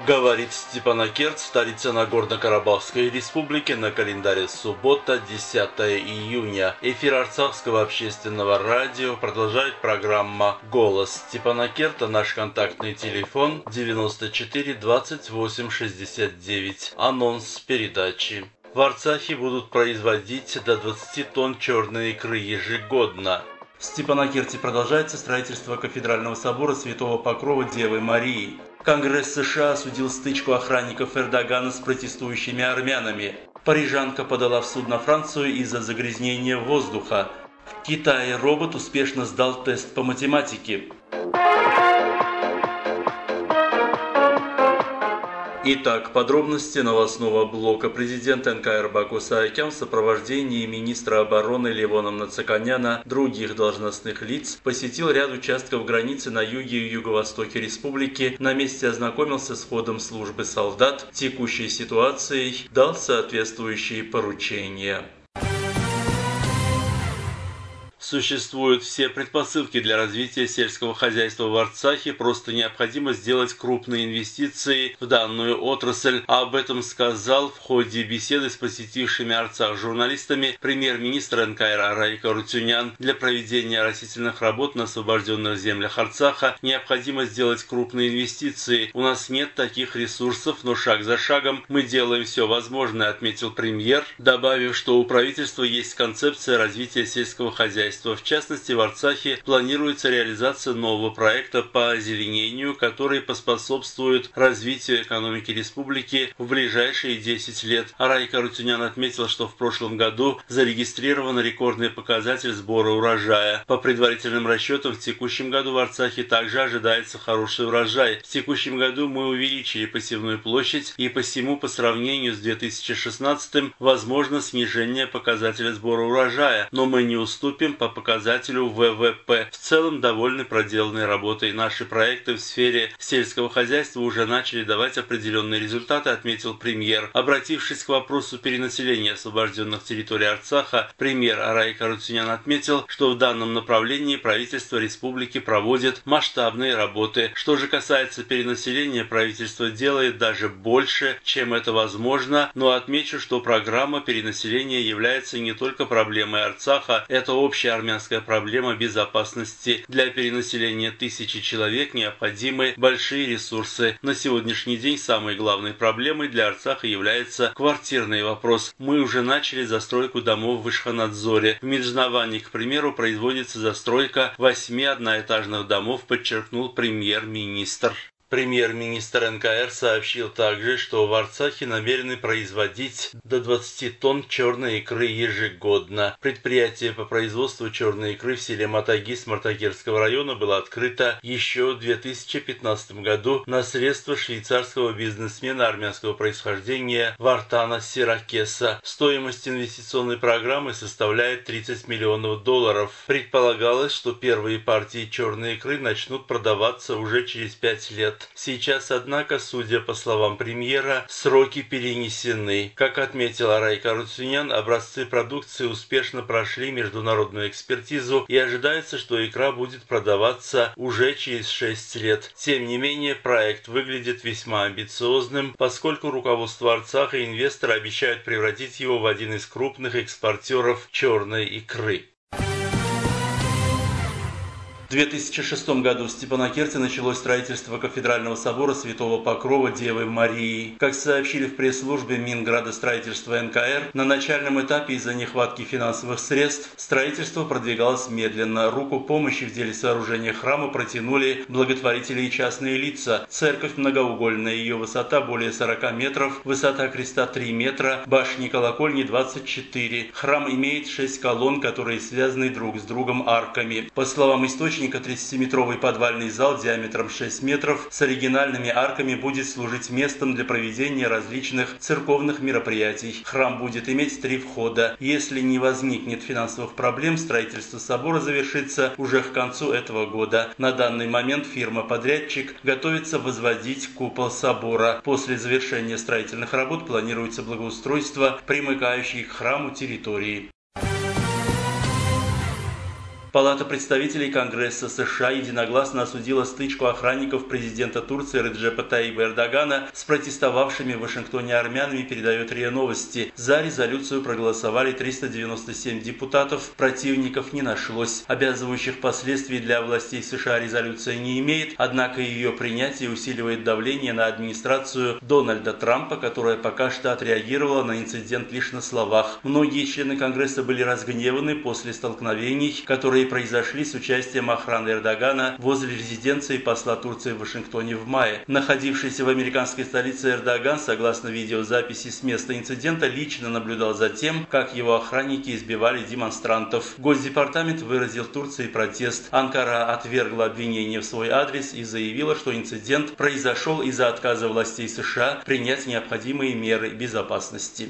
Говорит Степанакерт, столица Нагорно-Карабахской республики, на календаре суббота, 10 июня. Эфир Арцахского общественного радио продолжает программа «Голос Степанакерта». Наш контактный телефон 94 28 69. Анонс передачи. В Арцахе будут производить до 20 тонн черной икры ежегодно. В Степанакерте продолжается строительство кафедрального собора Святого Покрова Девы Марии. Конгресс США осудил стычку охранников Эрдогана с протестующими армянами. Парижанка подала в суд на Францию из-за загрязнения воздуха. В Китае робот успешно сдал тест по математике. Итак, подробности новостного блока. Президент НКР Баку Саакян в сопровождении министра обороны Левона Нацаканяна, других должностных лиц, посетил ряд участков границы на юге и юго-востоке республики, на месте ознакомился с ходом службы солдат, текущей ситуацией, дал соответствующие поручения. Существуют все предпосылки для развития сельского хозяйства в Арцахе, просто необходимо сделать крупные инвестиции в данную отрасль. Об этом сказал в ходе беседы с посетившими Арцах журналистами премьер-министр НКР Арайк Арутюнян. Для проведения растительных работ на освобожденных землях Арцаха необходимо сделать крупные инвестиции. У нас нет таких ресурсов, но шаг за шагом мы делаем все возможное, отметил премьер, добавив, что у правительства есть концепция развития сельского хозяйства. В частности, в Арцахе планируется реализация нового проекта по озеленению, который поспособствует развитию экономики республики в ближайшие 10 лет. Арайк Арутюнян отметил, что в прошлом году зарегистрирован рекордный показатель сбора урожая. По предварительным расчетам, в текущем году в Арцахе также ожидается хороший урожай. В текущем году мы увеличили посевную площадь, и посему по сравнению с 2016 возможно снижение показателя сбора урожая, но мы не уступим по показателю ВВП. В целом довольны проделанной работой. Наши проекты в сфере сельского хозяйства уже начали давать определенные результаты, отметил премьер. Обратившись к вопросу перенаселения освобожденных территорий Арцаха, премьер Арайк Арутюнян отметил, что в данном направлении правительство республики проводит масштабные работы. Что же касается перенаселения, правительство делает даже больше, чем это возможно, но отмечу, что программа перенаселения является не только проблемой Арцаха, это общая армянская проблема безопасности. Для перенаселения тысячи человек необходимы большие ресурсы. На сегодняшний день самой главной проблемой для Арцаха является квартирный вопрос. Мы уже начали застройку домов в Ишханадзоре. В Меджнаване, к примеру, производится застройка 8 одноэтажных домов, подчеркнул премьер-министр. Премьер-министр НКР сообщил также, что в Арцахе намерены производить до 20 тонн черной икры ежегодно. Предприятие по производству черной икры в селе Матагис Мартакерского района было открыто еще в 2015 году на средства швейцарского бизнесмена армянского происхождения Вартана Сиракеса. Стоимость инвестиционной программы составляет $30 миллионов. Предполагалось, что первые партии черной икры начнут продаваться уже через 5 лет. Сейчас, однако, судя по словам премьера, сроки перенесены. Как отметил Арайк Арутюнян, образцы продукции успешно прошли международную экспертизу и ожидается, что икра будет продаваться уже через 6 лет. Тем не менее, проект выглядит весьма амбициозным, поскольку руководство Арцаха и инвесторы обещают превратить его в один из крупных экспортеров черной икры. В 2006 году в Степанакерте началось строительство кафедрального собора Святого Покрова Девы Марии. Как сообщили в пресс-службе Минградостроительства НКР, на начальном этапе из-за нехватки финансовых средств строительство продвигалось медленно. Руку помощи в деле сооружения храма протянули благотворители и частные лица. Церковь многоугольная, ее высота более 40 метров, высота креста 3 метра, башни колокольни 24. Храм имеет 6 колонн, которые связаны друг с другом арками. По словам источника, 30-метровый подвальный зал диаметром 6 метров с оригинальными арками будет служить местом для проведения различных церковных мероприятий. Храм будет иметь 3 входа. Если не возникнет финансовых проблем, строительство собора завершится уже к концу этого года. На данный момент фирма-подрядчик готовится возводить купол собора. После завершения строительных работ планируется благоустройство примыкающей к храму территории. Палата представителей Конгресса США единогласно осудила стычку охранников президента Турции Реджепа Таyyипа Эрдогана с протестовавшими в Вашингтоне армянами, передает РИА Новости. За резолюцию проголосовали 397 депутатов, противников не нашлось. Обязывающих последствий для властей США резолюция не имеет, однако ее принятие усиливает давление на администрацию Дональда Трампа, которая пока что отреагировала на инцидент лишь на словах. Многие члены Конгресса были разгневаны после столкновений, которые произошли с участием охраны Эрдогана возле резиденции посла Турции в Вашингтоне в мае. Находившийся в американской столице Эрдоган, согласно видеозаписи с места инцидента, лично наблюдал за тем, как его охранники избивали демонстрантов. Госдепартамент выразил Турции протест. Анкара отвергла обвинения в свой адрес и заявила, что инцидент произошел из-за отказа властей США принять необходимые меры безопасности.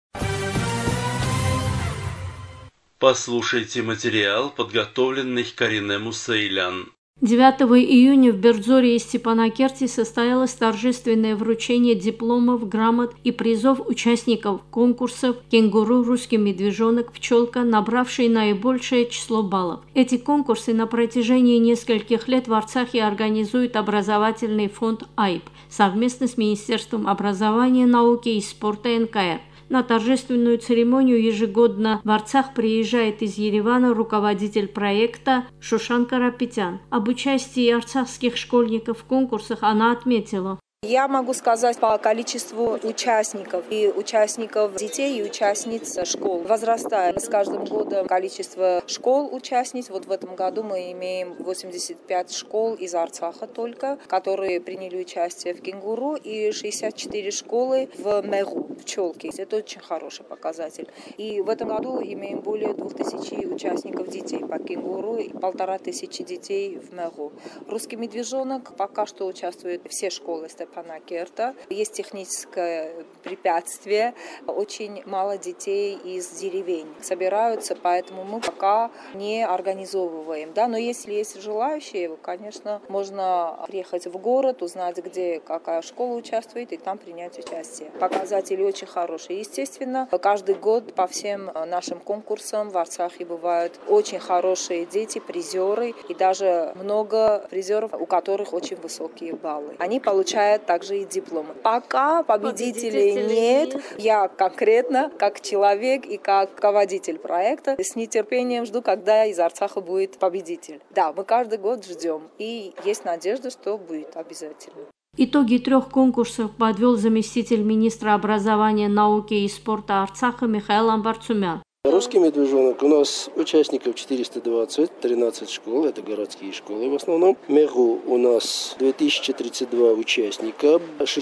Послушайте материал, подготовленный Карине Мусейлян. 9 июня в Бердзоре и Степанакерте состоялось торжественное вручение дипломов, грамот и призов участников конкурсов «Кенгуру», «Русский медвежонок», «Пчелка», набравшие наибольшее число баллов. Эти конкурсы на протяжении нескольких лет в Арцахе организует образовательный фонд АИП совместно с Министерством образования, науки и спорта НКР. На торжественную церемонию ежегодно в Арцах приезжает из Еревана руководитель проекта Шушан Карапетян. Об участии арцахских школьников в конкурсах она отметила: Я могу сказать по количеству участников, и участников детей, и участниц школ. Возрастает с каждым годом количество школ-участниц. Вот в этом году мы имеем 85 школ из Арцаха только, которые приняли участие в «Кенгуру», и 64 школы в «Мегу», в «Пчелке». Это очень хороший показатель. И в этом году имеем более 2000 участников детей по «Кенгуру» и 1500 детей в «Мегу». «Русский медвежонок» пока что участвует все школы Степанакерта. Есть техническое препятствие. Очень мало детей из деревень собираются, поэтому мы пока не организовываем. Да? Но если есть желающие, конечно, можно приехать в город, узнать, где какая школа участвует, и там принять участие. Показатели очень хорошие. Естественно, каждый год по всем нашим конкурсам в Арцахе бывают очень хорошие дети, призеры, и даже много призеров, у которых очень высокие баллы. Они получают также и дипломы. Пока победителей нет. Я конкретно, как человек и как руководитель проекта, с нетерпением жду, когда из Арцаха будет победитель. Да, мы каждый год ждем, и есть надежда, что будет обязательно. Итоги 3 конкурсов подвел заместитель министра образования, науки и спорта Арцаха Михаил Амбарцумян. «Русский медвежонок» у нас участников 420, 13 школ, это городские школы в основном. «Мегу» у нас 2032 участника,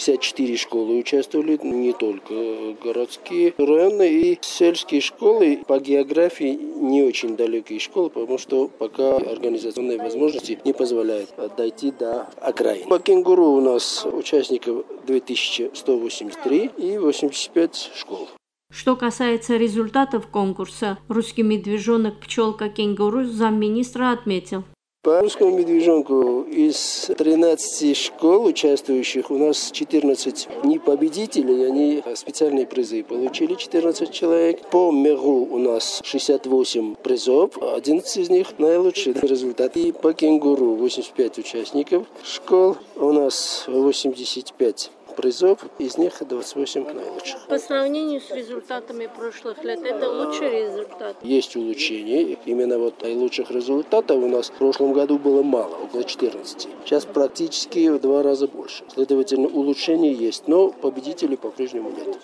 64 школы участвовали, не только городские, районные и сельские школы. По географии не очень далекие школы, потому что пока организационные возможности не позволяют дойти до окраин. По «Кенгуру» у нас участников 2183 и 85 школ. Что касается результатов конкурса «Русский медвежонок», «Пчелка», «Кенгуру», замминистра отметил: По русскому медвежонку из 13 школ участвующих у нас 14 не победителей, они специальные призы получили, 14 человек. По «Мегу» у нас 68 призов, 11 из них наилучшие результаты. И по «Кенгуру» 85 участников школ, у нас 85 призов, из них 28 наилучших. По сравнению с результатами прошлых лет, это лучший результат? Есть улучшение. Именно вот наилучших результатов у нас в прошлом году было мало, около 14. Сейчас практически в 2 раза больше. Следовательно, улучшение есть, но победителей по-прежнему нет.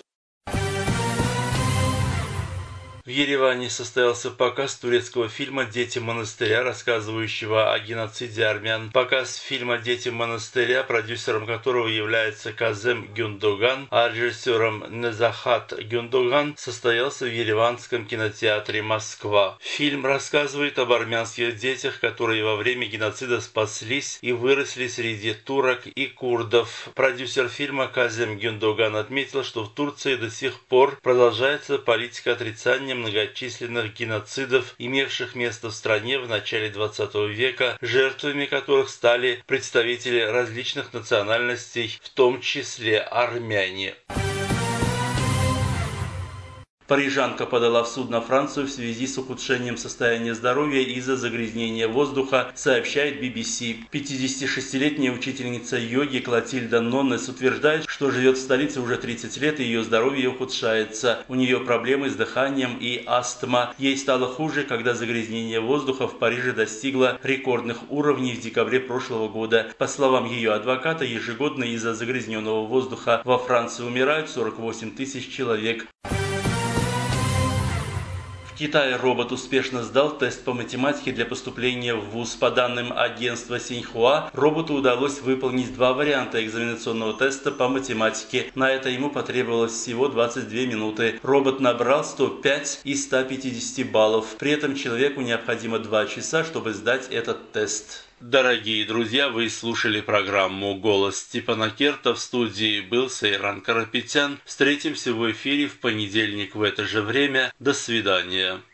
В Ереване состоялся показ турецкого фильма «Дети монастыря», рассказывающего о геноциде армян. Показ фильма «Дети монастыря», продюсером которого является Казем Гюндоган, а режиссером Незахат Гюндоган, состоялся в Ереванском кинотеатре «Москва». Фильм рассказывает об армянских детях, которые во время геноцида спаслись и выросли среди турок и курдов. Продюсер фильма Казем Гюндоган отметил, что в Турции до сих пор продолжается политика отрицания многочисленных геноцидов, имевших место в стране в начале 20 века, жертвами которых стали представители различных национальностей, в том числе армяне. Парижанка подала в суд на Францию в связи с ухудшением состояния здоровья из-за загрязнения воздуха, сообщает BBC. 56-летняя учительница йоги Клотильда Ноннес утверждает, что живет в столице уже 30 лет и ее здоровье ухудшается. У нее проблемы с дыханием и астма. Ей стало хуже, когда загрязнение воздуха в Париже достигло рекордных уровней в декабре прошлого года. По словам ее адвоката, ежегодно из-за загрязненного воздуха во Франции умирают 48 тысяч человек. В Китае робот успешно сдал тест по математике для поступления в вуз. По данным агентства Синьхуа, роботу удалось выполнить 2 варианта экзаменационного теста по математике. На это ему потребовалось всего 22 минуты. Робот набрал 105 из 150 баллов. При этом человеку необходимо 2 часа, чтобы сдать этот тест. Дорогие друзья, вы слушали программу «Голос Степанакерта». В студии был Сейран Карапетян. Встретимся в эфире в понедельник в это же время. До свидания.